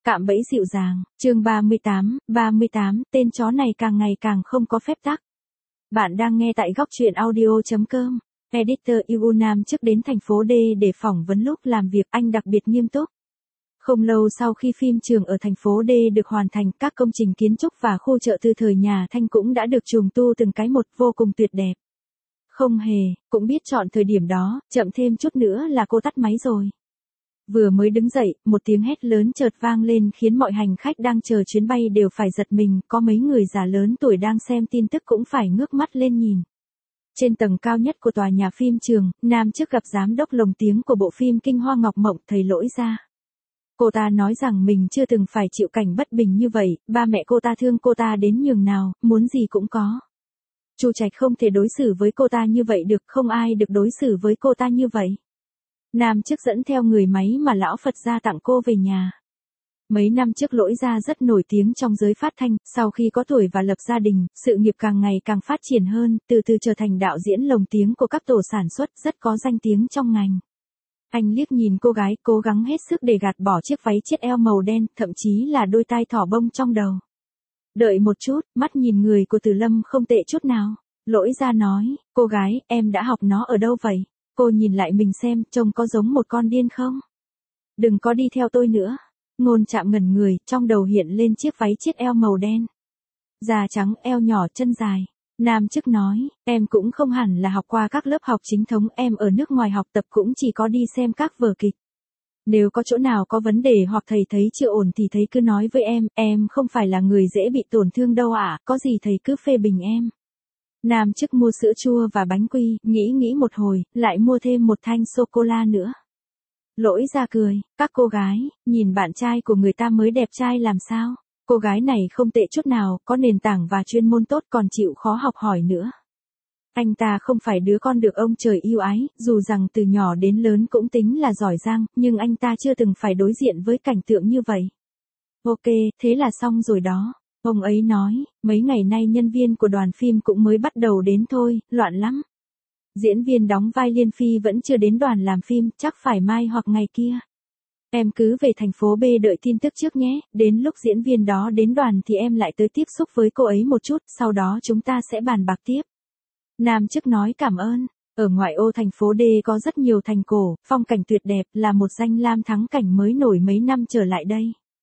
Cạm bẫy dịu dàng, chương 38, tên chó này càng ngày càng không có phép tắc. Bạn đang nghe tại góc truyện audio.com. Editor Yu Nam trước đến thành phố D để phỏng vấn lúc làm việc anh đặc biệt nghiêm túc. Không lâu sau khi phim trường ở thành phố D được hoàn thành, các công trình kiến trúc và khu chợ từ thời nhà Thanh cũng đã được trùng tu từng cái một vô cùng tuyệt đẹp. Không hề, cũng biết chọn thời điểm đó, chậm thêm chút nữa là cô tắt máy rồi. Vừa mới đứng dậy, một tiếng hét lớn chợt vang lên khiến mọi hành khách đang chờ chuyến bay đều phải giật mình, có mấy người già lớn tuổi đang xem tin tức cũng phải ngước mắt lên nhìn. Trên tầng cao nhất của tòa nhà phim trường, Nam trước gặp giám đốc lồng tiếng của bộ phim Kinh Hoa Ngọc Mộng, thầy Lỗi Gia. Cô ta nói rằng mình chưa từng phải chịu cảnh bất bình như vậy, ba mẹ cô ta thương cô ta đến nhường nào, muốn gì cũng có. Chu Trạch không thể đối xử với cô ta như vậy được, không ai được đối xử với cô ta như vậy. Nam trước dẫn theo người máy mà lão Phật gia tặng cô về nhà. Mấy năm trước Lỗi Gia rất nổi tiếng trong giới phát thanh, sau khi có tuổi và lập gia đình, sự nghiệp càng ngày càng phát triển hơn, từ từ trở thành đạo diễn lồng tiếng của các tổ sản xuất, rất có danh tiếng trong ngành. Anh liếc nhìn cô gái, cố gắng hết sức để gạt bỏ chiếc váy chiết eo màu đen, thậm chí là đôi tai thỏ bông trong đầu. Đợi một chút, mắt nhìn người của Từ Lâm không tệ chút nào. Lỗi Gia nói, cô gái, em đã học nó ở đâu vậy? Cô nhìn lại mình xem, trông có giống một con điên không? Đừng có đi theo tôi nữa. Ngôn Trạm ngẩn người, trong đầu hiện lên chiếc váy chiết eo màu đen. Da trắng, eo nhỏ, chân dài. Nam chức nói, em cũng không hẳn là học qua các lớp học chính thống, em ở nước ngoài học tập cũng chỉ có đi xem các vở kịch. Nếu có chỗ nào có vấn đề hoặc thầy thấy chưa ổn thì thầy cứ nói với em không phải là người dễ bị tổn thương đâu ạ, có gì thầy cứ phê bình em. Nam chức mua sữa chua và bánh quy, nghĩ một hồi, lại mua thêm một thanh sô-cô-la nữa. Lỗi Gia cười, các cô gái, nhìn bạn trai của người ta mới đẹp trai làm sao? Cô gái này không tệ chút nào, có nền tảng và chuyên môn tốt còn chịu khó học hỏi nữa. Anh ta không phải đứa con được ông trời yêu ái, dù rằng từ nhỏ đến lớn cũng tính là giỏi giang, nhưng anh ta chưa từng phải đối diện với cảnh tượng như vậy. Ok, thế là xong rồi đó. Ông ấy nói, mấy ngày nay nhân viên của đoàn phim cũng mới bắt đầu đến thôi, loạn lắm. Diễn viên đóng vai Liên Phi vẫn chưa đến đoàn làm phim, chắc phải mai hoặc ngày kia. Em cứ về thành phố B đợi tin tức trước nhé, đến lúc diễn viên đó đến đoàn thì em lại tới tiếp xúc với cô ấy một chút, sau đó chúng ta sẽ bàn bạc tiếp. Nam chức nói cảm ơn. Ở ngoại ô thành phố D có rất nhiều thành cổ, phong cảnh tuyệt đẹp, là một danh lam thắng cảnh mới nổi mấy năm trở lại đây.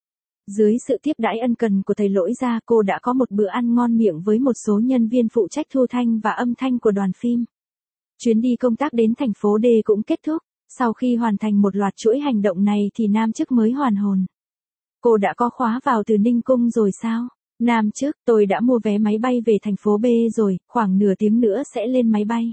Dưới sự tiếp đãi ân cần của thầy Lỗi Gia, cô đã có một bữa ăn ngon miệng với một số nhân viên phụ trách thu thanh và âm thanh của đoàn phim. Chuyến đi công tác đến thành phố D cũng kết thúc. Sau khi hoàn thành một loạt chuỗi hành động này thì Nam chức mới hoàn hồn. Cô đã có khóa vào từ Ninh Cung rồi sao? Nam chức, tôi đã mua vé máy bay về thành phố B rồi, khoảng nửa tiếng nữa sẽ lên máy bay.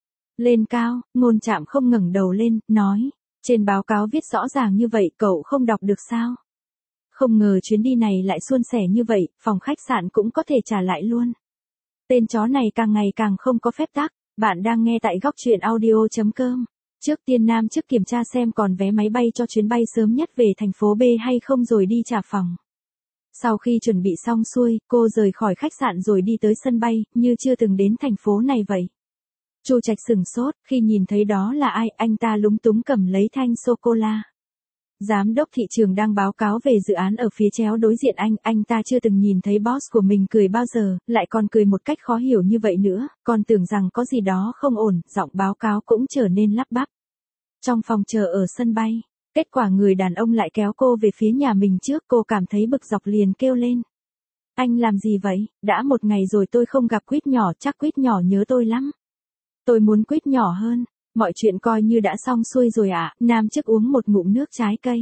Lên cao, Ngôn Trạm không ngẩng đầu lên, nói, trên báo cáo viết rõ ràng như vậy, cậu không đọc được sao? Không ngờ chuyến đi này lại suôn sẻ như vậy, phòng khách sạn cũng có thể trả lại luôn. Tên chó này càng ngày càng không có phép tắc. Bạn đang nghe tại góc truyện audio.com. Trước tiên Nam chức kiểm tra xem còn vé máy bay cho chuyến bay sớm nhất về thành phố B hay không rồi đi trả phòng. Sau khi chuẩn bị xong xuôi, cô rời khỏi khách sạn rồi đi tới sân bay, như chưa từng đến thành phố này vậy. Chu Trạch sửng sốt, khi nhìn thấy đó là ai, anh ta lúng túng cầm lấy thanh sô-cô-la. Giám đốc thị trường đang báo cáo về dự án ở phía chéo đối diện anh ta chưa từng nhìn thấy boss của mình cười bao giờ, lại còn cười một cách khó hiểu như vậy nữa, còn tưởng rằng có gì đó không ổn, giọng báo cáo cũng trở nên lắp bắp. Trong phòng chờ ở sân bay, kết quả người đàn ông lại kéo cô về phía nhà mình trước, cô cảm thấy bực dọc liền kêu lên. Anh làm gì vậy, đã một ngày rồi tôi không gặp Quýt nhỏ, chắc Quýt nhỏ nhớ tôi lắm. Tôi muốn Quýt nhỏ hơn. Mọi chuyện coi như đã xong xuôi rồi ạ. Nam chức uống một ngụm nước trái cây.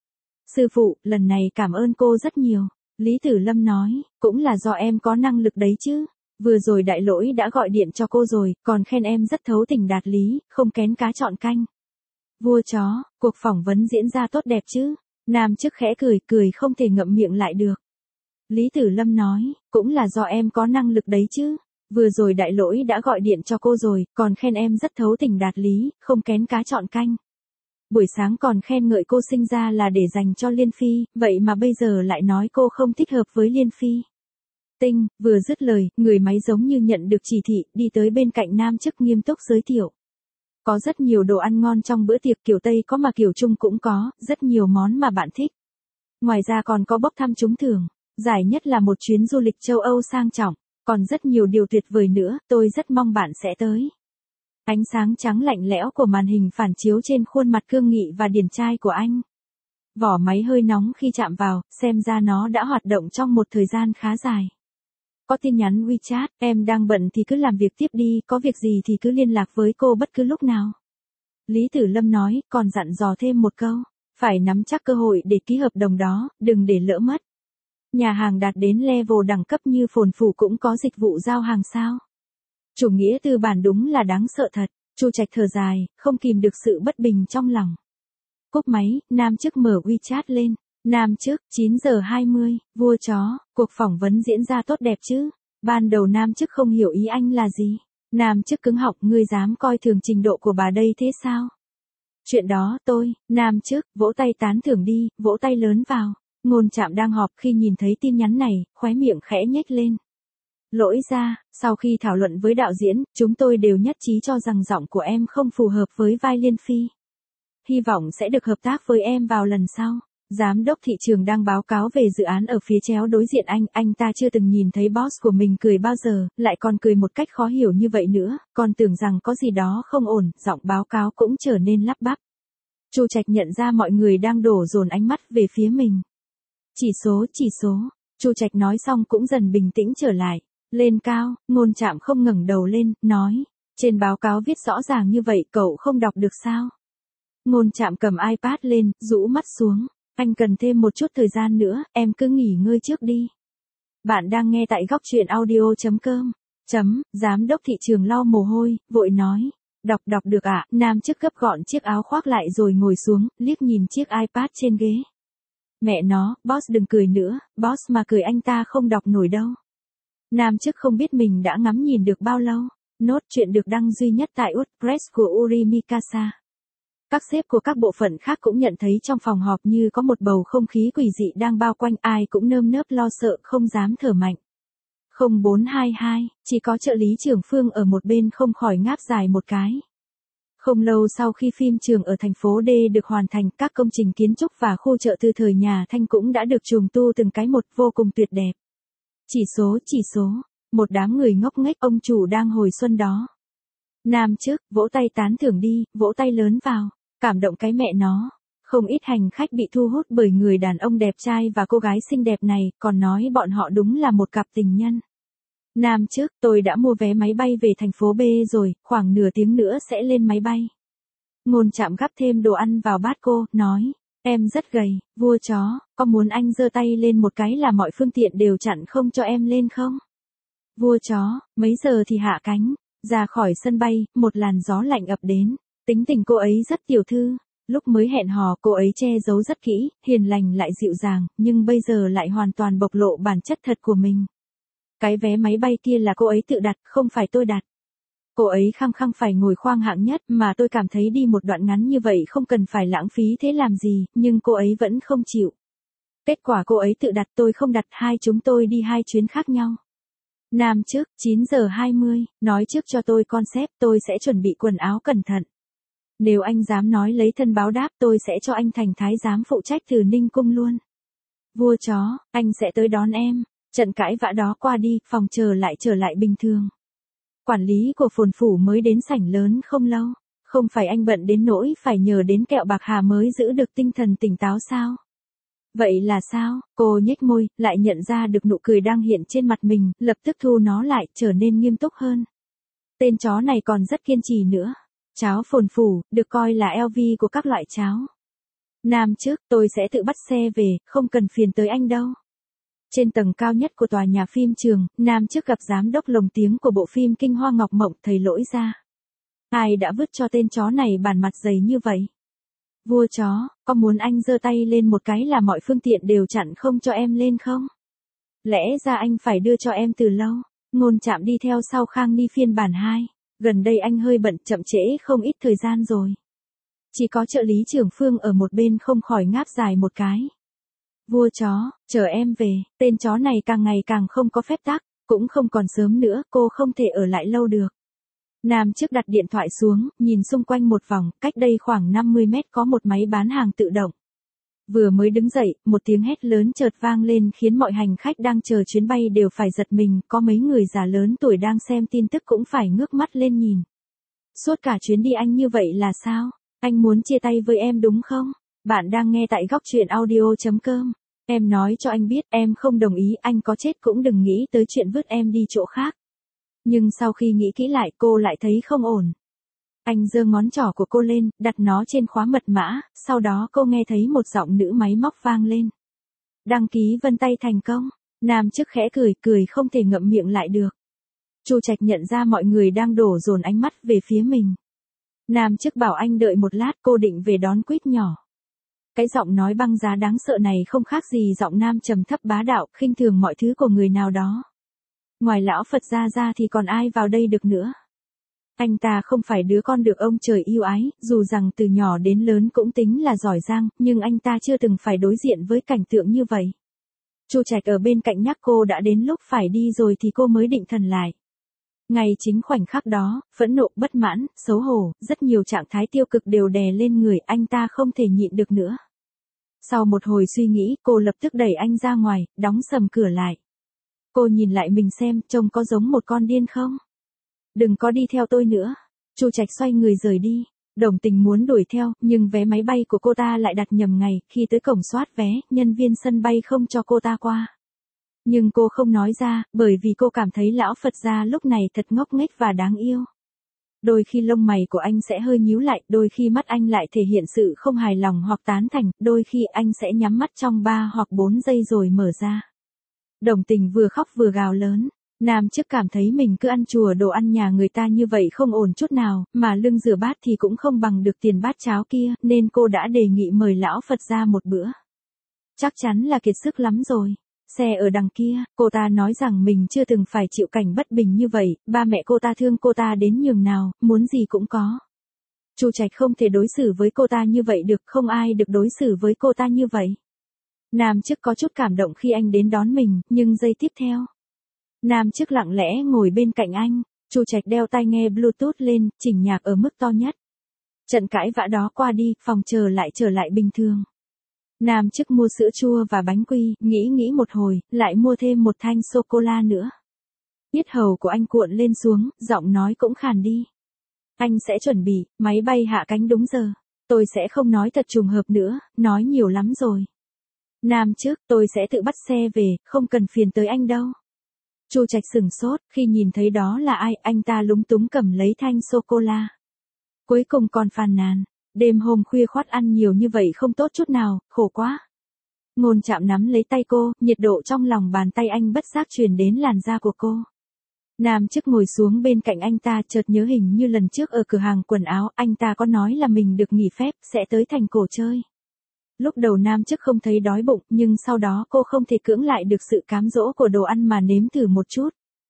Sư phụ, lần này cảm ơn cô rất nhiều. Lý Tử Lâm nói, cũng là do em có năng lực đấy chứ. Vừa rồi Đại Lỗi đã gọi điện cho cô rồi, còn khen em rất thấu tình đạt lý, không kén cá chọn canh. Vua chó, cuộc phỏng vấn diễn ra tốt đẹp chứ. Nam chức khẽ cười không thể ngậm miệng lại được. Lý Tử Lâm nói, cũng là do em có năng lực đấy chứ. Vừa rồi Đại Lỗi đã gọi điện cho cô rồi, còn khen em rất thấu tình đạt lý, không kén cá chọn canh. Buổi sáng còn khen ngợi cô sinh ra là để dành cho Liên Phi, vậy mà bây giờ lại nói cô không thích hợp với Liên Phi. Tinh, vừa dứt lời, người máy giống như nhận được chỉ thị, đi tới bên cạnh Nam chức nghiêm túc giới thiệu. Có rất nhiều đồ ăn ngon trong bữa tiệc, kiểu Tây có mà kiểu Trung cũng có, rất nhiều món mà bạn thích. Ngoài ra còn có bốc thăm trúng thưởng, giải nhất là một chuyến du lịch châu Âu sang trọng, còn rất nhiều điều tuyệt vời nữa, tôi rất mong bạn sẽ tới. Ánh sáng trắng lạnh lẽo của màn hình phản chiếu trên khuôn mặt cương nghị và điển trai của anh. Vỏ máy hơi nóng khi chạm vào, xem ra nó đã hoạt động trong một thời gian khá dài. Có tin nhắn WeChat, em đang bận thì cứ làm việc tiếp đi, có việc gì thì cứ liên lạc với cô bất cứ lúc nào. Lý Tử Lâm nói, còn dặn dò thêm một câu, phải nắm chắc cơ hội để ký hợp đồng đó, đừng để lỡ mất. Nhà hàng đạt đến level đẳng cấp như Phồn Phủ cũng có dịch vụ giao hàng sao? Chủ nghĩa tư bản đúng là đáng sợ thật. Chu Trạch thở dài, không kìm được sự bất bình trong lòng. Cúp máy, nam chức mở WeChat lên. Nam chức, 9 giờ 20, vua chó, cuộc phỏng vấn diễn ra tốt đẹp chứ? Ban đầu nam chức không hiểu ý anh là gì. Nam chức cứng họng, ngươi dám coi thường trình độ của bà đây thế sao? Chuyện đó tôi, nam chức, vỗ tay tán thưởng đi, vỗ tay lớn vào. Ngôn Trạm đang họp khi nhìn thấy tin nhắn này, khóe miệng khẽ nhếch lên. Lỗi ra, sau khi thảo luận với đạo diễn, chúng tôi đều nhất trí cho rằng giọng của em không phù hợp với vai Liên Phi. Hy vọng sẽ được hợp tác với em vào lần sau. Giám đốc thị trường đang báo cáo về dự án ở phía chéo đối diện anh ta chưa từng nhìn thấy boss của mình cười bao giờ, lại còn cười một cách khó hiểu như vậy nữa, còn tưởng rằng có gì đó không ổn, giọng báo cáo cũng trở nên lắp bắp. Chu Trạch nhận ra mọi người đang đổ dồn ánh mắt về phía mình. Chỉ số, Chu Trạch nói xong cũng dần bình tĩnh trở lại. Lên cao, Ngôn Trạm không ngẩng đầu lên, nói, trên báo cáo viết rõ ràng như vậy cậu không đọc được sao? Ngôn Trạm cầm iPad lên, rũ mắt xuống. Anh cần thêm một chút thời gian nữa, em cứ nghỉ ngơi trước đi. Bạn đang nghe tại góc truyện audio.com. Giám đốc thị trường lau mồ hôi, vội nói. Đọc được ạ, nam chức gấp gọn chiếc áo khoác lại rồi ngồi xuống, liếc nhìn chiếc iPad trên ghế. Mẹ nó, boss đừng cười nữa, boss mà cười anh ta không đọc nổi đâu. Nam chức không biết mình đã ngắm nhìn được bao lâu. Nốt chuyện được đăng duy nhất tại WordPress của Uri Mikasa. Các sếp của các bộ phận khác cũng nhận thấy trong phòng họp như có một bầu không khí quỷ dị đang bao quanh, ai cũng nơm nớp lo sợ không dám thở mạnh. 0422, chỉ có trợ lý trưởng Phương ở một bên không khỏi ngáp dài một cái. Không lâu sau khi phim trường ở thành phố D được hoàn thành, các công trình kiến trúc và khu chợ từ thời nhà Thanh cũng đã được trùng tu từng cái một vô cùng tuyệt đẹp. Chỉ số, một đám người ngốc nghếch, ông chủ đang hồi xuân đó. Nam chức, vỗ tay tán thưởng đi, vỗ tay lớn vào, cảm động cái mẹ nó. Không ít hành khách bị thu hút bởi người đàn ông đẹp trai và cô gái xinh đẹp này, còn nói bọn họ đúng là một cặp tình nhân. Nam chức, tôi đã mua vé máy bay về thành phố B rồi, khoảng nửa tiếng nữa sẽ lên máy bay. Ngôn Trạm gắp thêm đồ ăn vào bát cô, nói, em rất gầy, vua chó, có muốn anh giơ tay lên một cái là mọi phương tiện đều chặn không cho em lên không? Vua chó, mấy giờ thì hạ cánh? Ra khỏi sân bay, một làn gió lạnh ập đến. Tính tình cô ấy rất tiểu thư. Lúc mới hẹn hò cô ấy che giấu rất kỹ, hiền lành lại dịu dàng, nhưng bây giờ lại hoàn toàn bộc lộ bản chất thật của mình. Cái vé máy bay kia là cô ấy tự đặt, không phải tôi đặt. Cô ấy khăng khăng phải ngồi khoang hạng nhất, mà tôi cảm thấy đi một đoạn ngắn như vậy không cần phải lãng phí thế làm gì, nhưng cô ấy vẫn không chịu. Kết quả cô ấy tự đặt, tôi không đặt, hai chúng tôi đi hai chuyến khác nhau. Nam chức, 9 giờ 20, nói trước cho tôi concept, tôi sẽ chuẩn bị quần áo cẩn thận. Nếu anh dám nói lấy thân báo đáp, tôi sẽ cho anh thành thái giám phụ trách từ Ninh Cung luôn. Vua chó, anh sẽ tới đón em. Trận cãi vã đó qua đi, phòng trở lại bình thường. Quản lý của Phồn Phủ mới đến sảnh lớn không lâu. Không phải anh bận đến nỗi phải nhờ đến kẹo bạc hà mới giữ được tinh thần tỉnh táo sao? Vậy là sao? Cô nhếch môi, lại nhận ra được nụ cười đang hiện trên mặt mình, lập tức thu nó lại, trở nên nghiêm túc hơn. Tên chó này còn rất kiên trì nữa. Cháo Phồn Phủ, được coi là LV của các loại cháo. Nam chức, tôi sẽ tự bắt xe về, không cần phiền tới anh đâu. Trên tầng cao nhất của tòa nhà phim trường, Nam chức gặp giám đốc lồng tiếng của bộ phim Kinh Hoa Ngọc Mộng, thầy lỗi ra. Ai đã vứt cho tên chó này bản mặt dày như vậy? Vua chó, có muốn anh giơ tay lên một cái là mọi phương tiện đều chặn không cho em lên không? Lẽ ra anh phải đưa cho em từ lâu. Ngôn Trạm đi theo sau Khang Ni phiên bản 2. Gần đây anh hơi bận, chậm trễ không ít thời gian rồi. Chỉ có trợ lý trưởng Phương ở một bên không khỏi ngáp dài một cái. Vua chó, chờ em về, tên chó này càng ngày càng không có phép tắc, cũng không còn sớm nữa, cô không thể ở lại lâu được. Nam chức đặt điện thoại xuống, nhìn xung quanh một vòng, cách đây khoảng 50 mét có một máy bán hàng tự động. Vừa mới đứng dậy, một tiếng hét lớn chợt vang lên khiến mọi hành khách đang chờ chuyến bay đều phải giật mình, có mấy người già lớn tuổi đang xem tin tức cũng phải ngước mắt lên nhìn. Suốt cả chuyến đi anh như vậy là sao? Anh muốn chia tay với em đúng không? Bạn đang nghe tại góc truyện audio.com. Em nói cho anh biết em không đồng ý, anh có chết cũng đừng nghĩ tới chuyện vứt em đi chỗ khác. Nhưng sau khi nghĩ kỹ lại cô lại thấy không ổn. Anh giơ ngón trỏ của cô lên, đặt nó trên khóa mật mã, sau đó cô nghe thấy một giọng nữ máy móc vang lên. Đăng ký vân tay thành công. Nam chức khẽ cười không thể ngậm miệng lại được. Chu Trạch nhận ra mọi người đang đổ dồn ánh mắt về phía mình. Nam chức bảo anh đợi một lát, cô định về đón quýt nhỏ. Cái giọng nói băng giá đáng sợ này không khác gì giọng nam trầm thấp bá đạo, khinh thường mọi thứ của người nào đó. Ngoài lão Phật ra thì còn ai vào đây được nữa. Anh ta không phải đứa con được ông trời yêu ái, dù rằng từ nhỏ đến lớn cũng tính là giỏi giang, nhưng anh ta chưa từng phải đối diện với cảnh tượng như vậy. Chu Trạch ở bên cạnh nhắc cô đã đến lúc phải đi rồi thì cô mới định thần lại. Ngay chính khoảnh khắc đó, phẫn nộ, bất mãn, xấu hổ, rất nhiều trạng thái tiêu cực đều đè lên người, anh ta không thể nhịn được nữa. Sau một hồi suy nghĩ, cô lập tức đẩy anh ra ngoài, đóng sầm cửa lại. Cô nhìn lại mình xem, trông có giống một con điên không? Đừng có đi theo tôi nữa. Chu Trạch xoay người rời đi. Đồng Tình muốn đuổi theo, nhưng vé máy bay của cô ta lại đặt nhầm ngày, khi tới cổng soát vé, nhân viên sân bay không cho cô ta qua. Nhưng cô không nói ra, bởi vì cô cảm thấy lão Phật gia lúc này thật ngốc nghếch và đáng yêu. Đôi khi lông mày của anh sẽ hơi nhíu lại, đôi khi mắt anh lại thể hiện sự không hài lòng hoặc tán thành, đôi khi anh sẽ nhắm mắt trong 3 hoặc 4 giây rồi mở ra. Đồng Tình vừa khóc vừa gào lớn. Nam chức cảm thấy mình cứ ăn chùa đồ ăn nhà người ta như vậy không ổn chút nào, mà lưng rửa bát thì cũng không bằng được tiền bát cháo kia, nên cô đã đề nghị mời lão Phật ra một bữa. Chắc chắn là kiệt sức lắm rồi. Xe ở đằng kia, cô ta nói rằng mình chưa từng phải chịu cảnh bất bình như vậy, ba mẹ cô ta thương cô ta đến nhường nào, muốn gì cũng có. Chu Trạch không thể đối xử với cô ta như vậy được, không ai được đối xử với cô ta như vậy. Nam chức có chút cảm động khi anh đến đón mình, nhưng giây tiếp theo. Nam chức lặng lẽ ngồi bên cạnh anh, Chu Trạch đeo tai nghe Bluetooth lên, chỉnh nhạc ở mức to nhất. Trận cãi vã đó qua đi, phòng chờ lại trở lại bình thường. Nam chức mua sữa chua và bánh quy, nghĩ một hồi, lại mua thêm một thanh sô-cô-la nữa. Yết hầu của anh cuộn lên xuống, giọng nói cũng khàn đi. Anh sẽ chuẩn bị, máy bay hạ cánh đúng giờ. Tôi sẽ không nói thật trùng hợp nữa, nói nhiều lắm rồi. Nam chức, tôi sẽ tự bắt xe về, không cần phiền tới anh đâu. Chu Trạch sửng sốt, khi nhìn thấy đó là ai, anh ta lúng túng cầm lấy thanh sô-cô-la. Cuối cùng còn phàn nàn, đêm hôm khuya khoắt ăn nhiều như vậy không tốt chút nào, khổ quá. Ngôn Trạm nắm lấy tay cô, nhiệt độ trong lòng bàn tay anh bất giác truyền đến làn da của cô. Nam chức ngồi xuống bên cạnh anh ta, chợt nhớ hình như lần trước ở cửa hàng quần áo, anh ta có nói là mình được nghỉ phép, sẽ tới thành cổ chơi. Lúc đầu Nam chức không thấy đói bụng, nhưng sau đó cô không thể cưỡng lại được sự cám dỗ của đồ ăn mà nếm thử một chút.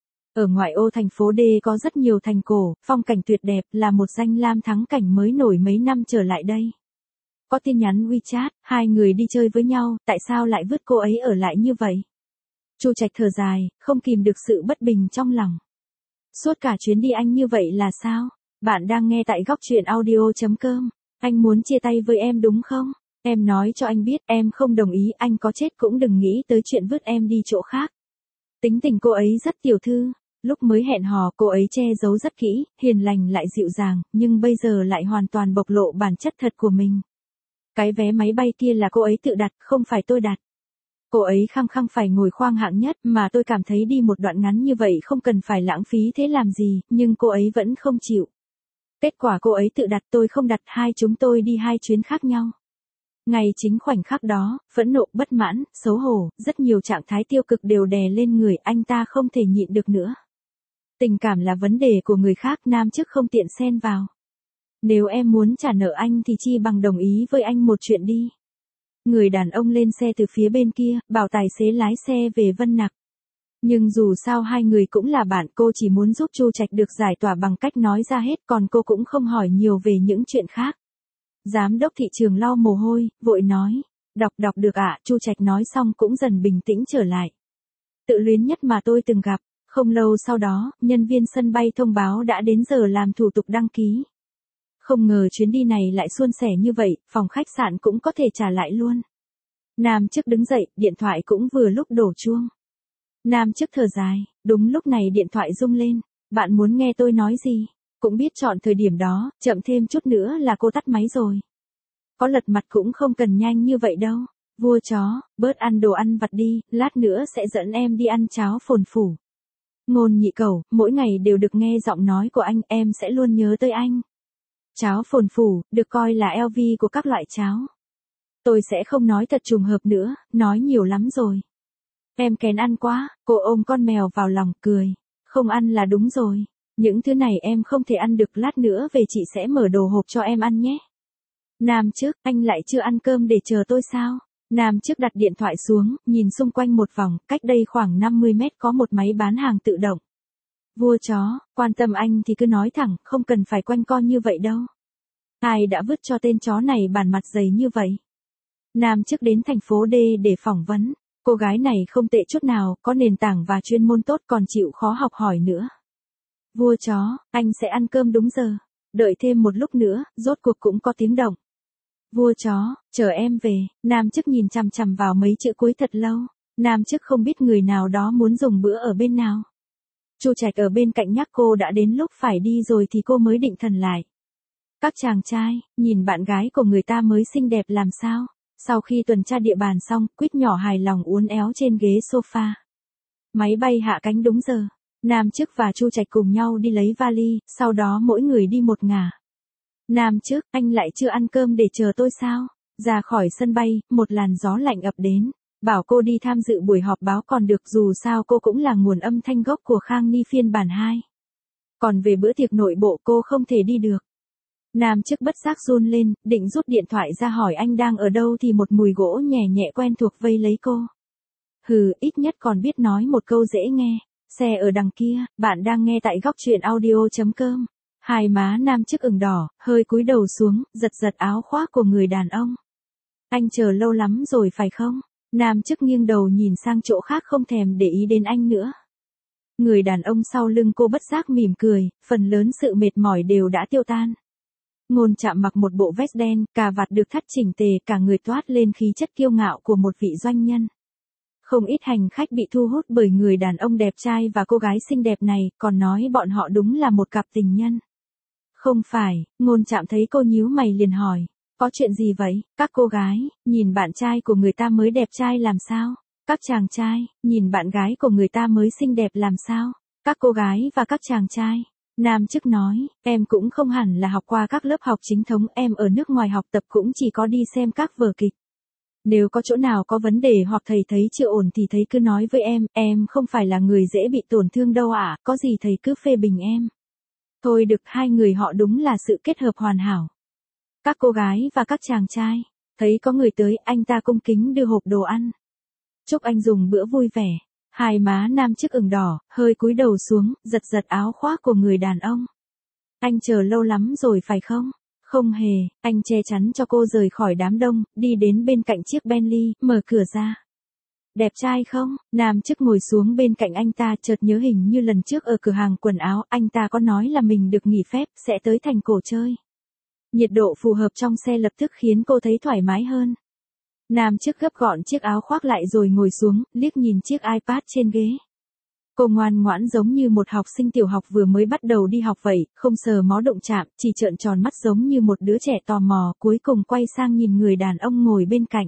Ở ngoại ô thành phố D có rất nhiều thành cổ, phong cảnh tuyệt đẹp, là một danh lam thắng cảnh mới nổi mấy năm trở lại đây. Có tin nhắn WeChat, hai người đi chơi với nhau, tại sao lại vứt cô ấy ở lại như vậy? Chu Trạch thở dài, không kìm được sự bất bình trong lòng. Suốt cả chuyến đi anh như vậy là sao? Bạn đang nghe tại góc truyện audio.com. Anh muốn chia tay với em đúng không? Em nói cho anh biết em không đồng ý, anh có chết cũng đừng nghĩ tới chuyện vứt em đi chỗ khác. Tính tình cô ấy rất tiểu thư. Lúc mới hẹn hò cô ấy che giấu rất kỹ, hiền lành lại dịu dàng, nhưng bây giờ lại hoàn toàn bộc lộ bản chất thật của mình. Cái vé máy bay kia là cô ấy tự đặt, không phải tôi đặt. Cô ấy khăng khăng phải ngồi khoang hạng nhất, mà tôi cảm thấy đi một đoạn ngắn như vậy không cần phải lãng phí thế làm gì, nhưng cô ấy vẫn không chịu. Kết quả cô ấy tự đặt, tôi không đặt, chúng tôi đi 2 chuyến khác nhau. Ngay chính khoảnh khắc đó, phẫn nộ, bất mãn, xấu hổ, rất nhiều trạng thái tiêu cực đều đè lên người, anh ta không thể nhịn được nữa. Tình cảm là vấn đề của người khác, Nam chức không tiện xen vào. Nếu em muốn trả nợ anh thì chi bằng đồng ý với anh một chuyện đi. Người đàn ông lên xe từ phía bên kia, bảo tài xế lái xe về Vân Nặc. Nhưng dù sao hai người cũng là bạn, cô chỉ muốn giúp Chu Trạch được giải tỏa bằng cách nói ra hết, còn cô cũng không hỏi nhiều về những chuyện khác. Giám đốc thị trường lau mồ hôi, vội nói. Đọc được ạ, Chu Trạch nói xong cũng dần bình tĩnh trở lại. Tự luyến nhất mà tôi từng gặp. Không lâu sau đó, nhân viên sân bay thông báo đã đến giờ làm thủ tục đăng ký. Không ngờ chuyến đi này lại suôn sẻ như vậy, phòng khách sạn cũng có thể trả lại luôn. Nam chức đứng dậy, điện thoại cũng vừa lúc đổ chuông. Nam chức thở dài, đúng lúc này điện thoại rung lên. Bạn muốn nghe tôi nói gì? Cũng biết chọn thời điểm đó, chậm thêm chút nữa là cô tắt máy rồi. Có lật mặt cũng không cần nhanh như vậy đâu. Vua chó, bớt ăn đồ ăn vặt đi, lát nữa sẽ dẫn em đi ăn cháo phồn phủ. Ngôn Nhị Cẩu, mỗi ngày đều được nghe giọng nói của anh, em sẽ luôn nhớ tới anh. Cháo phồn phủ, được coi là LV của các loại cháo. Tôi sẽ không nói thật trùng hợp nữa, nói nhiều lắm rồi. Em kén ăn quá, cô ôm con mèo vào lòng, cười. Không ăn là đúng rồi. Những thứ này em không thể ăn được, lát nữa về chị sẽ mở đồ hộp cho em ăn nhé. Nam chức, anh lại chưa ăn cơm để chờ tôi sao? Nam chức đặt điện thoại xuống, nhìn xung quanh một vòng, cách đây khoảng 50 mét có một máy bán hàng tự động. Vua chó, quan tâm anh thì cứ nói thẳng, không cần phải quanh co như vậy đâu. Ai đã vứt cho tên chó này bản mặt dày như vậy? Nam chức đến thành phố D để phỏng vấn. Cô gái này không tệ chút nào, có nền tảng và chuyên môn tốt, còn chịu khó học hỏi nữa. Vua chó, anh sẽ ăn cơm đúng giờ. Đợi thêm một lúc nữa, rốt cuộc cũng có tiếng động. Vua chó, chờ em về. Nam chức nhìn chằm chằm vào mấy chữ cuối thật lâu. Nam chức không biết người nào đó muốn dùng bữa ở bên nào. Chu Trạch ở bên cạnh nhắc cô đã đến lúc phải đi rồi thì cô mới định thần lại. Các chàng trai, nhìn bạn gái của người ta mới xinh đẹp làm sao? Sau khi tuần tra địa bàn xong, Quýt nhỏ hài lòng uốn éo trên ghế sofa. Máy bay hạ cánh đúng giờ. Nam chức và Chu Trạch cùng nhau đi lấy vali, sau đó mỗi người đi một ngả. Nam chức, anh lại chưa ăn cơm để chờ tôi sao? Ra khỏi sân bay, một làn gió lạnh ập đến. Bảo cô đi tham dự buổi họp báo còn được, dù sao cô cũng là nguồn âm thanh gốc của Khang Ni phiên bản 2. Còn về bữa tiệc nội bộ cô không thể đi được. Nam chức bất giác run lên, định rút điện thoại ra hỏi anh đang ở đâu thì một mùi gỗ nhẹ nhẹ quen thuộc vây lấy cô. Hừ, ít nhất còn biết nói một câu dễ nghe. Xe ở đằng kia, bạn đang nghe tại góc truyện audio.com. Hai má nam chức ửng đỏ, hơi cúi đầu xuống, giật giật áo khoác của người đàn ông. Anh chờ lâu lắm rồi phải không? Nam chức nghiêng đầu nhìn sang chỗ khác, không thèm để ý đến anh nữa. Người đàn ông sau lưng cô bất giác mỉm cười, phần lớn sự mệt mỏi đều đã tiêu tan. Ngôn Trạm mặc một bộ vest đen, cà vạt được thắt chỉnh tề, cả người toát lên khí chất kiêu ngạo của một vị doanh nhân. Không ít hành khách bị thu hút bởi người đàn ông đẹp trai và cô gái xinh đẹp này, còn nói bọn họ đúng là một cặp tình nhân. Không phải, Ngôn Trạm thấy cô nhíu mày liền hỏi, có chuyện gì vậy? Các cô gái, nhìn bạn trai của người ta mới đẹp trai làm sao? Các chàng trai, nhìn bạn gái của người ta mới xinh đẹp làm sao? Các cô gái và các chàng trai. Nam chức nói, em cũng không hẳn là học qua các lớp học chính thống, em ở nước ngoài học tập cũng chỉ có đi xem các vở kịch. Nếu có chỗ nào có vấn đề hoặc thầy thấy chưa ổn thì thầy cứ nói với em không phải là người dễ bị tổn thương đâu ạ, có gì thầy cứ phê bình em. Thôi được, hai người họ đúng là sự kết hợp hoàn hảo. Các cô gái và các chàng trai, thấy có người tới, anh ta cung kính đưa hộp đồ ăn. Chúc anh dùng bữa vui vẻ. Hai má nam chức ửng đỏ, hơi cúi đầu xuống, giật giật áo khoác của người đàn ông. Anh chờ lâu lắm rồi phải không? Không hề, anh che chắn cho cô rời khỏi đám đông, đi đến bên cạnh chiếc Bentley, mở cửa ra. Đẹp trai không? Nam chức ngồi xuống bên cạnh anh ta, chợt nhớ hình như lần trước ở cửa hàng quần áo, anh ta có nói là mình được nghỉ phép, sẽ tới thành cổ chơi. Nhiệt độ phù hợp trong xe lập tức khiến cô thấy thoải mái hơn. Nam chức gấp gọn chiếc áo khoác lại rồi ngồi xuống, liếc nhìn chiếc iPad trên ghế. Cô ngoan ngoãn giống như một học sinh tiểu học vừa mới bắt đầu đi học vậy, không sờ mó động chạm, chỉ trợn tròn mắt giống như một đứa trẻ tò mò, cuối cùng quay sang nhìn người đàn ông ngồi bên cạnh.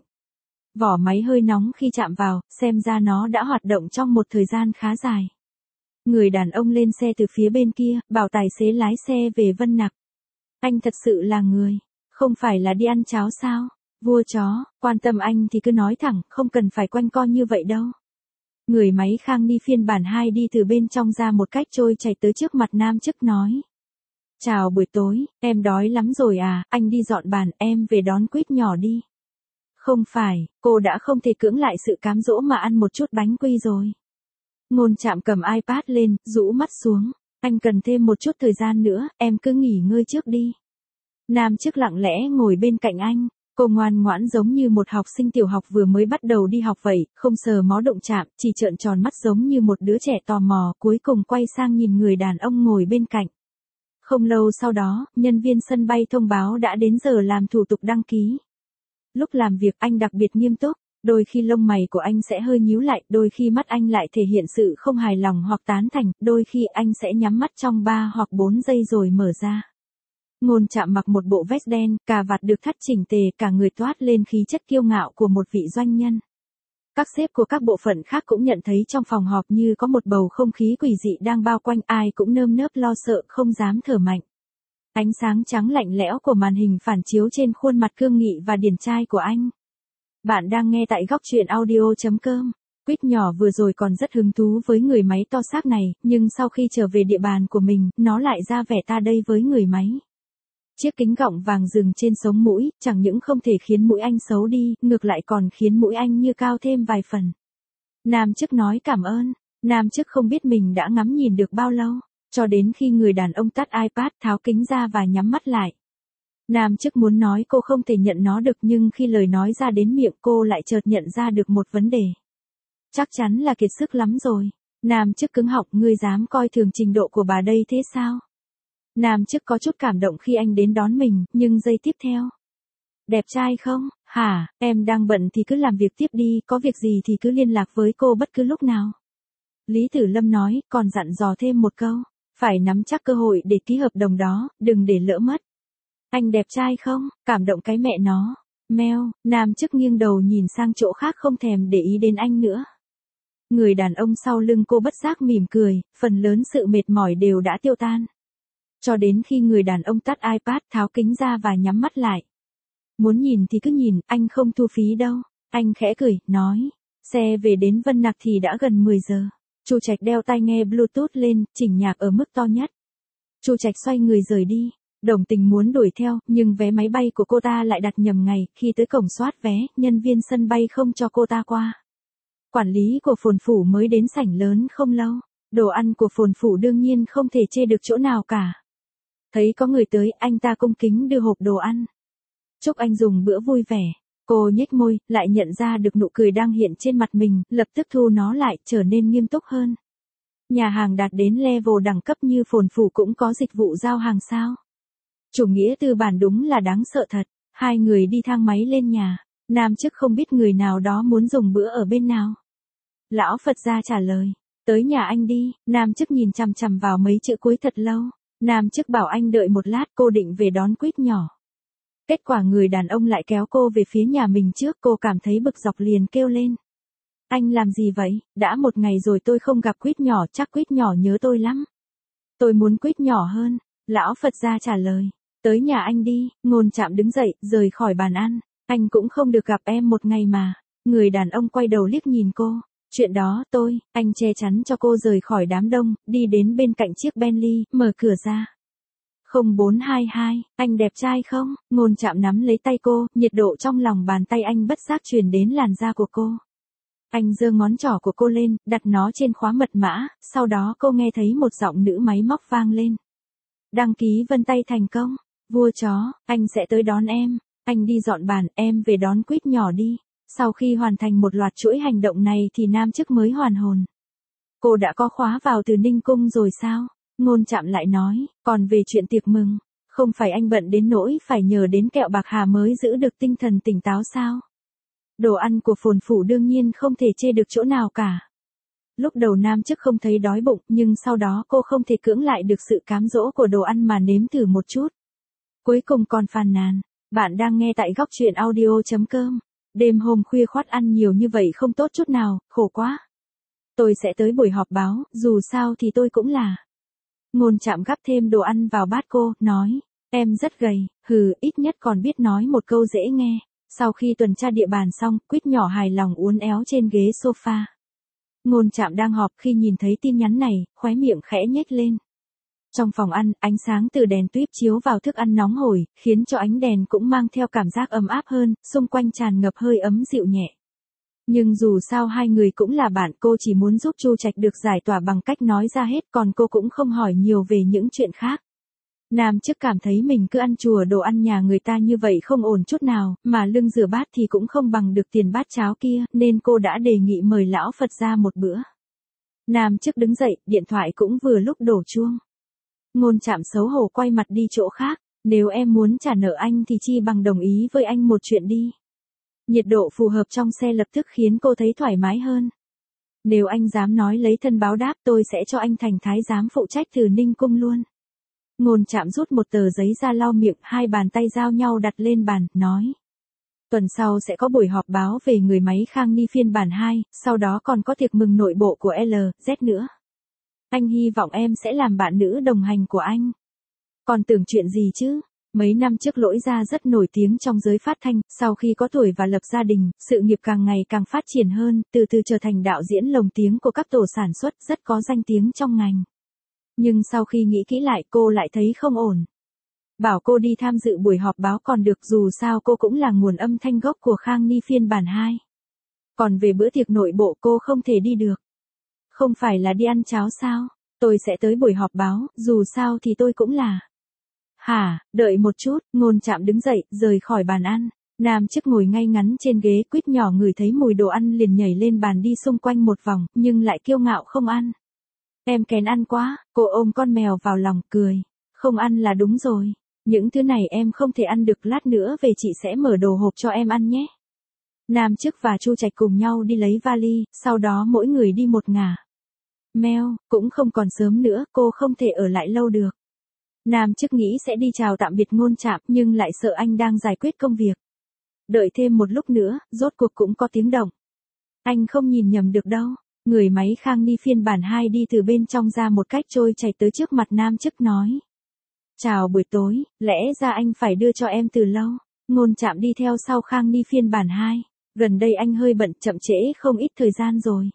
Vỏ máy hơi nóng khi chạm vào, xem ra nó đã hoạt động trong một thời gian khá dài. Người đàn ông lên xe từ phía bên kia, bảo tài xế lái xe về Vân Nặc. Anh thật sự là người, không phải là đi ăn cháo sao? Vua chó, quan tâm anh thì cứ nói thẳng, không cần phải quanh co như vậy đâu. Người máy Khang Ni phiên bản 2 đi từ bên trong ra một cách trôi chảy tới trước mặt nam chức nói. Chào buổi tối, em đói lắm rồi à, anh đi dọn bàn, em về đón Quýt nhỏ đi. Không phải, cô đã không thể cưỡng lại sự cám dỗ mà ăn một chút bánh quy rồi. Ngôn Trạm cầm iPad lên, rũ mắt xuống. Anh cần thêm một chút thời gian nữa, em cứ nghỉ ngơi trước đi. Nam chức lặng lẽ ngồi bên cạnh anh. Cô ngoan ngoãn giống như một học sinh tiểu học vừa mới bắt đầu đi học vậy, không sờ mó động chạm, chỉ trợn tròn mắt giống như một đứa trẻ tò mò, cuối cùng quay sang nhìn người đàn ông ngồi bên cạnh. Không lâu sau đó, nhân viên sân bay thông báo đã đến giờ làm thủ tục đăng ký. Lúc làm việc anh đặc biệt nghiêm túc, Đôi khi lông mày của anh sẽ hơi nhíu lại, đôi khi mắt anh lại thể hiện sự không hài lòng hoặc tán thành, đôi khi anh sẽ nhắm mắt trong 3 hoặc 4 giây rồi mở ra. Ngôn Trạm mặc một bộ vest đen, cà vạt được thắt chỉnh tề, cả người toát lên khí chất kiêu ngạo của một vị doanh nhân. Các sếp của các bộ phận khác cũng nhận thấy trong phòng họp như có một bầu không khí quỷ dị đang bao quanh, ai cũng nơm nớp lo sợ không dám thở mạnh. Ánh sáng trắng lạnh lẽo của màn hình phản chiếu trên khuôn mặt cương nghị và điển trai của anh. Bạn đang nghe tại góc truyện audio.com. Quýt nhỏ vừa rồi còn rất hứng thú với người máy to xác này, nhưng sau khi trở về địa bàn của mình, nó lại ra vẻ ta đây với người máy. Chiếc kính gọng vàng rừng trên sống mũi, chẳng những không thể khiến mũi anh xấu đi, ngược lại còn khiến mũi anh như cao thêm vài phần. Nam chức nói cảm ơn. Nam chức không biết mình đã ngắm nhìn được bao lâu, cho đến khi người đàn ông tắt iPad, tháo kính ra và nhắm mắt lại. Nam chức muốn nói cô không thể nhận nó được, nhưng khi lời nói ra đến miệng cô lại chợt nhận ra được một vấn đề. Chắc chắn là kiệt sức lắm rồi. Nam chức cứng họng, ngươi dám coi thường trình độ của bà đây thế sao? Nam chức có chút cảm động khi anh đến đón mình, nhưng giây tiếp theo. Đẹp trai không? Hả, em đang bận thì cứ làm việc tiếp đi, có việc gì thì cứ liên lạc với cô bất cứ lúc nào. Lý Tử Lâm nói, còn dặn dò thêm một câu, phải nắm chắc cơ hội để ký hợp đồng đó, đừng để lỡ mất. Anh đẹp trai không? Cảm động cái mẹ nó. Meo, Nam chức nghiêng đầu nhìn sang chỗ khác không thèm để ý đến anh nữa. Người đàn ông sau lưng cô bất giác mỉm cười, phần lớn sự mệt mỏi đều đã tiêu tan. Cho đến khi người đàn ông tắt iPad, tháo kính ra và nhắm mắt lại. Muốn nhìn thì cứ nhìn, anh không thu phí đâu. Anh khẽ cười, nói. Xe về đến Vân Nặc thì đã gần 10 giờ. Chu Trạch đeo tai nghe Bluetooth lên, chỉnh nhạc ở mức to nhất. Chu Trạch xoay người rời đi. Đồng Tình muốn đuổi theo, nhưng vé máy bay của cô ta lại đặt nhầm ngày, khi tới cổng soát vé, nhân viên sân bay không cho cô ta qua. Quản lý của phồn phủ mới đến sảnh lớn không lâu, đồ ăn của phồn phủ đương nhiên không thể chê được chỗ nào cả. Thấy có người tới, anh ta cung kính đưa hộp đồ ăn. Chúc anh dùng bữa vui vẻ. Cô nhếch môi, lại nhận ra được nụ cười đang hiện trên mặt mình, lập tức thu nó lại, trở nên nghiêm túc hơn. Nhà hàng đạt đến level đẳng cấp như phồn phủ cũng có dịch vụ giao hàng sao? Chủ nghĩa tư bản đúng là đáng sợ thật. Hai người đi thang máy lên nhà. Nam chức không biết người nào đó muốn dùng bữa ở bên nào. Lão Phật gia trả lời. Tới nhà anh đi. Nam chức nhìn chằm chằm vào mấy chữ cuối thật lâu. Nam chức bảo anh đợi một lát, cô định về đón Quýt nhỏ. Kết quả người đàn ông lại kéo cô về phía nhà mình trước, cô cảm thấy bực dọc liền kêu lên. Anh làm gì vậy? Đã một ngày rồi tôi không gặp Quýt nhỏ, chắc Quýt nhỏ nhớ tôi lắm. Tôi muốn Quýt nhỏ hơn. Lão Phật gia trả lời. Tới nhà anh đi. Ngôn Trạm đứng dậy, rời khỏi bàn ăn. Anh cũng không được gặp em một ngày mà. Người đàn ông quay đầu liếc nhìn cô. Chuyện đó, anh che chắn cho cô rời khỏi đám đông, đi đến bên cạnh chiếc Bentley, mở cửa ra. 0422, anh đẹp trai không? Ngôn Trạm nắm lấy tay cô, nhiệt độ trong lòng bàn tay anh bất giác truyền đến làn da của cô. Anh giơ ngón trỏ của cô lên, đặt nó trên khóa mật mã, sau đó cô nghe thấy một giọng nữ máy móc vang lên. Đăng ký vân tay thành công. Vua chó, anh sẽ tới đón em. Anh đi dọn bàn, em về đón Quýt nhỏ đi. Sau khi hoàn thành một loạt chuỗi hành động này thì Nam chức mới hoàn hồn. Cô đã có khóa vào từ Ninh Cung rồi sao? Ngôn Trạm lại nói, còn về chuyện tiệc mừng, không phải anh bận đến nỗi phải nhờ đến kẹo bạc hà mới giữ được tinh thần tỉnh táo sao? Đồ ăn của phồn phủ đương nhiên không thể chê được chỗ nào cả. Lúc đầu Nam chức không thấy đói bụng, nhưng sau đó cô không thể cưỡng lại được sự cám dỗ của đồ ăn mà nếm thử một chút. Cuối cùng còn phàn nàn. Bạn đang nghe tại góc truyện audio.com. Đêm hôm khuya khoắt ăn nhiều như vậy không tốt chút nào, khổ quá. Tôi sẽ tới buổi họp báo, dù sao thì tôi cũng là. Ngôn Trạm gắp thêm đồ ăn vào bát cô, nói. Em rất gầy, ít nhất còn biết nói một câu dễ nghe. Sau khi tuần tra địa bàn xong, Quýt nhỏ hài lòng uốn éo trên ghế sofa. Ngôn Trạm đang họp khi nhìn thấy tin nhắn này, khóe miệng khẽ nhếch lên. Trong phòng ăn, ánh sáng từ đèn tuýp chiếu vào thức ăn nóng hổi, khiến cho ánh đèn cũng mang theo cảm giác ấm áp hơn, xung quanh tràn ngập hơi ấm dịu nhẹ. Nhưng dù sao hai người cũng là bạn, cô chỉ muốn giúp Chu Trạch được giải tỏa bằng cách nói ra hết, còn cô cũng không hỏi nhiều về những chuyện khác. Nam chức cảm thấy mình cứ ăn chùa đồ ăn nhà người ta như vậy không ổn chút nào, mà lưng rửa bát thì cũng không bằng được tiền bát cháo kia, nên cô đã đề nghị mời lão Phật ra một bữa. Nam chức đứng dậy, điện thoại cũng vừa lúc đổ chuông. Ngôn Trạm xấu hổ quay mặt đi chỗ khác. Nếu em muốn trả nợ anh thì chi bằng đồng ý với anh một chuyện đi. Nhiệt độ phù hợp trong xe lập tức khiến cô thấy thoải mái hơn. Nếu anh dám nói lấy thân báo đáp tôi sẽ cho anh thành thái giám phụ trách từ Ninh Cung luôn. Ngôn Trạm rút một tờ giấy ra lau miệng, hai bàn tay giao nhau đặt lên bàn, nói. Tuần sau sẽ có buổi họp báo về người máy Khang Ni phiên bản 2, sau đó còn có tiệc mừng nội bộ của LZ nữa. Anh hy vọng em sẽ làm bạn nữ đồng hành của anh. Còn tưởng chuyện gì chứ? Mấy năm trước Lỗi Gia rất nổi tiếng trong giới phát thanh, sau khi có tuổi và lập gia đình, sự nghiệp càng ngày càng phát triển hơn, từ từ trở thành đạo diễn lồng tiếng của các tổ sản xuất, rất có danh tiếng trong ngành. Nhưng sau khi nghĩ kỹ lại cô lại thấy không ổn. Bảo cô đi tham dự buổi họp báo còn được, dù sao cô cũng là nguồn âm thanh gốc của Khang Ni phiên bản 2. Còn về bữa tiệc nội bộ cô không thể đi được. Không phải là đi ăn cháo sao? Tôi sẽ tới buổi họp báo, dù sao thì tôi cũng là. Hả, đợi một chút, Ngôn Trạm đứng dậy, rời khỏi bàn ăn. Nam chức ngồi ngay ngắn trên ghế, Quýt nhỏ ngửi thấy mùi đồ ăn liền nhảy lên bàn đi xung quanh một vòng, nhưng lại kiêu ngạo không ăn. Em kén ăn quá, cô ôm con mèo vào lòng, cười. Không ăn là đúng rồi. Những thứ này em không thể ăn được, lát nữa về chị sẽ mở đồ hộp cho em ăn nhé. Nam chức và Chu Trạch cùng nhau đi lấy vali, sau đó mỗi người đi một ngả. Meo, cũng không còn sớm nữa, cô không thể ở lại lâu được. Nam chức nghĩ sẽ đi chào tạm biệt Ngôn Trạm, nhưng lại sợ anh đang giải quyết công việc. Đợi thêm một lúc nữa, rốt cuộc cũng có tiếng động. Anh không nhìn nhầm được đâu. Người máy Khang Ni phiên bản 2 đi từ bên trong ra một cách trôi chảy tới trước mặt Nam chức nói. Chào buổi tối, lẽ ra anh phải đưa cho em từ lâu. Ngôn Trạm đi theo sau Khang Ni phiên bản 2. Gần đây anh hơi bận, chậm trễ không ít thời gian rồi.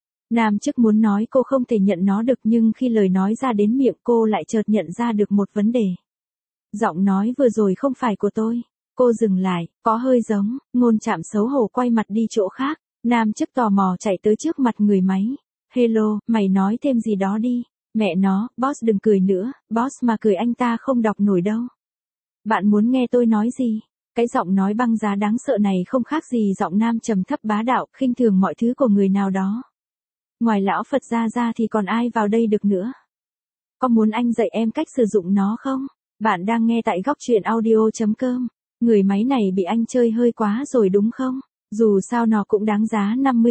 Nam chức muốn nói cô không thể nhận nó được, nhưng khi lời nói ra đến miệng cô lại chợt nhận ra được một vấn đề. Giọng nói vừa rồi không phải của tôi. Cô dừng lại, có hơi giống. Ngôn Trạm xấu hổ quay mặt đi chỗ khác. Nam chức tò mò chạy tới trước mặt người máy. Hello, mày nói thêm gì đó đi. Mẹ nó, boss đừng cười nữa, boss mà cười anh ta không đọc nổi đâu. Bạn muốn nghe tôi nói gì? Cái giọng nói băng giá đáng sợ này không khác gì giọng nam trầm thấp bá đạo, khinh thường mọi thứ của người nào đó. Ngoài lão Phật ra thì còn ai vào đây được nữa? Có muốn anh dạy em cách sử dụng nó không? Bạn đang nghe tại góc truyện audio.com. Người máy này bị anh chơi hơi quá rồi đúng không? Dù sao nó cũng đáng giá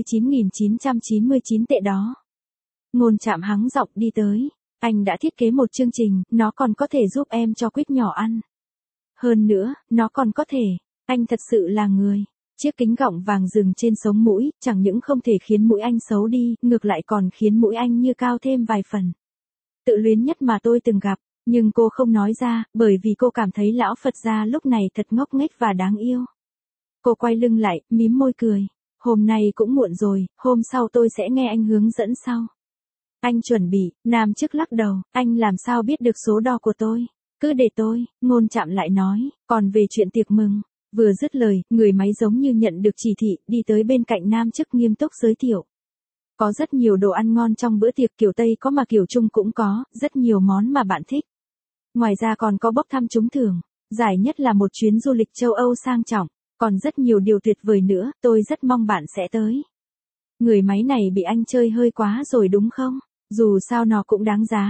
59.999 tệ đó. Ngôn Trạm hắng giọng đi tới. Anh đã thiết kế một chương trình, nó còn có thể giúp em cho Quýt nhỏ ăn. Hơn nữa, nó còn có thể. Anh thật sự là người. Chiếc kính gọng vàng rừng trên sống mũi, chẳng những không thể khiến mũi anh xấu đi, ngược lại còn khiến mũi anh như cao thêm vài phần. Tự luyến nhất mà tôi từng gặp, nhưng cô không nói ra, bởi vì cô cảm thấy lão Phật gia lúc này thật ngốc nghếch và đáng yêu. Cô quay lưng lại, mím môi cười. Hôm nay cũng muộn rồi, hôm sau tôi sẽ nghe anh hướng dẫn sau. Anh chuẩn bị, Nam chức lắc đầu, anh làm sao biết được số đo của tôi? Cứ để tôi, Ngôn Trạm lại nói, còn về chuyện tiệc mừng. Vừa dứt lời, người máy giống như nhận được chỉ thị, đi tới bên cạnh Nam chức nghiêm túc giới thiệu. Có rất nhiều đồ ăn ngon trong bữa tiệc, kiểu Tây có mà kiểu Trung cũng có, rất nhiều món mà bạn thích. Ngoài ra còn có bốc thăm trúng thưởng, giải nhất là một chuyến du lịch châu Âu sang trọng, còn rất nhiều điều tuyệt vời nữa, tôi rất mong bạn sẽ tới. Người máy này bị anh chơi hơi quá rồi đúng không? Dù sao nó cũng đáng giá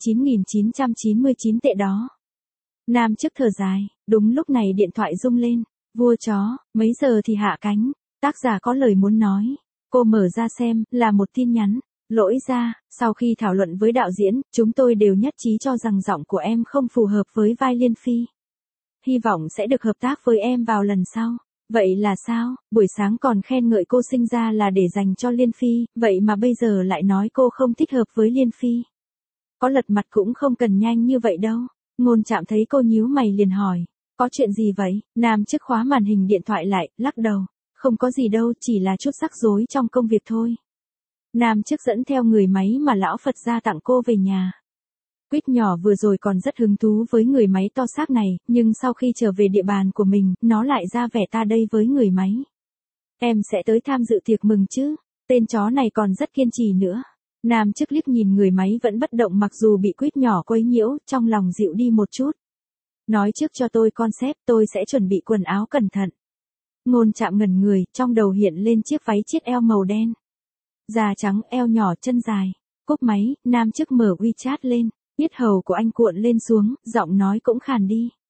59.999 tệ đó. Nam chức thở dài, đúng lúc này điện thoại rung lên. Vua chó, mấy giờ thì hạ cánh? Tác giả có lời muốn nói. Cô mở ra xem, là một tin nhắn. Lỗi ra, sau khi thảo luận với đạo diễn, chúng tôi đều nhất trí cho rằng giọng của em không phù hợp với vai Liên Phi. Hy vọng sẽ được hợp tác với em vào lần sau. Vậy là sao? Buổi sáng còn khen ngợi cô sinh ra là để dành cho Liên Phi, vậy mà bây giờ lại nói cô không thích hợp với Liên Phi. Có lật mặt cũng không cần nhanh như vậy đâu. Ngôn Trạm thấy cô nhíu mày liền hỏi. Có chuyện gì vậy? Nam chức khóa màn hình điện thoại lại, lắc đầu. Không có gì đâu, chỉ là chút rắc rối trong công việc thôi. Nam chức dẫn theo người máy mà lão Phật gia tặng cô về nhà. Quýt nhỏ vừa rồi còn rất hứng thú với người máy to xác này, nhưng sau khi trở về địa bàn của mình, nó lại ra vẻ ta đây với người máy. Em sẽ tới tham dự tiệc mừng chứ? Tên chó này còn rất kiên trì nữa. Nam chức liếc nhìn người máy vẫn bất động mặc dù bị Quýt nhỏ quấy nhiễu, trong lòng dịu đi một chút. Nói trước cho tôi concept, tôi sẽ chuẩn bị quần áo cẩn thận. Ngôn Trạm ngẩn người, trong đầu hiện lên chiếc váy chiếc eo màu đen. Da trắng, eo nhỏ, chân dài. Cúp máy, Nam chức mở WeChat lên. Yết hầu của anh cuộn lên xuống, giọng nói cũng khàn đi.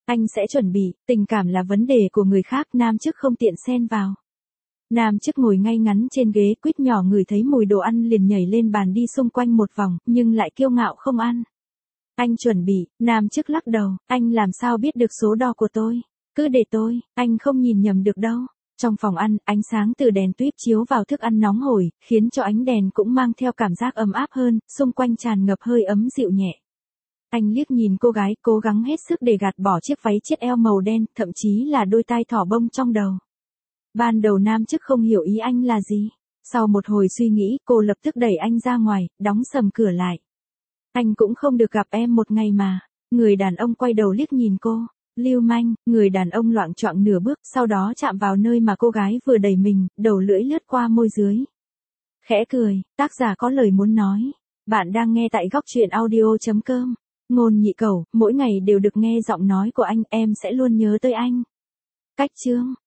Anh sẽ chuẩn bị, tình cảm là vấn đề của người khác, nam chức không tiện xen vào. Nam chức ngồi ngay ngắn trên ghế, quýt nhỏ ngửi thấy mùi đồ ăn liền nhảy lên bàn đi xung quanh một vòng, nhưng lại kiêu ngạo không ăn. Anh chuẩn bị, nam chức lắc đầu, anh làm sao biết được số đo của tôi? Cứ để tôi, anh không nhìn nhầm được đâu. Trong phòng ăn, ánh sáng từ đèn tuýp chiếu vào thức ăn nóng hổi, khiến cho ánh đèn cũng mang theo cảm giác ấm áp hơn, xung quanh tràn ngập hơi ấm dịu nhẹ. Anh liếc nhìn cô gái, cố gắng hết sức để gạt bỏ chiếc váy chiết eo màu đen, thậm chí là đôi tai thỏ bông trong đầu. Ban đầu nam chức không hiểu ý anh là gì. Sau một hồi suy nghĩ, cô lập tức đẩy anh ra ngoài, đóng sầm cửa lại. Anh cũng không được gặp em một ngày mà. Người đàn ông quay đầu liếc nhìn cô. Lưu manh, người đàn ông loạng choạng nửa bước, sau đó chạm vào nơi mà cô gái vừa đẩy mình, đầu lưỡi lướt qua môi dưới. Khẽ cười, tác giả có lời muốn nói. Bạn đang nghe tại góc truyện audio.com. Ngôn Nhị Cẩu, mỗi ngày đều được nghe giọng nói của anh, em sẽ luôn nhớ tới anh. Cách chương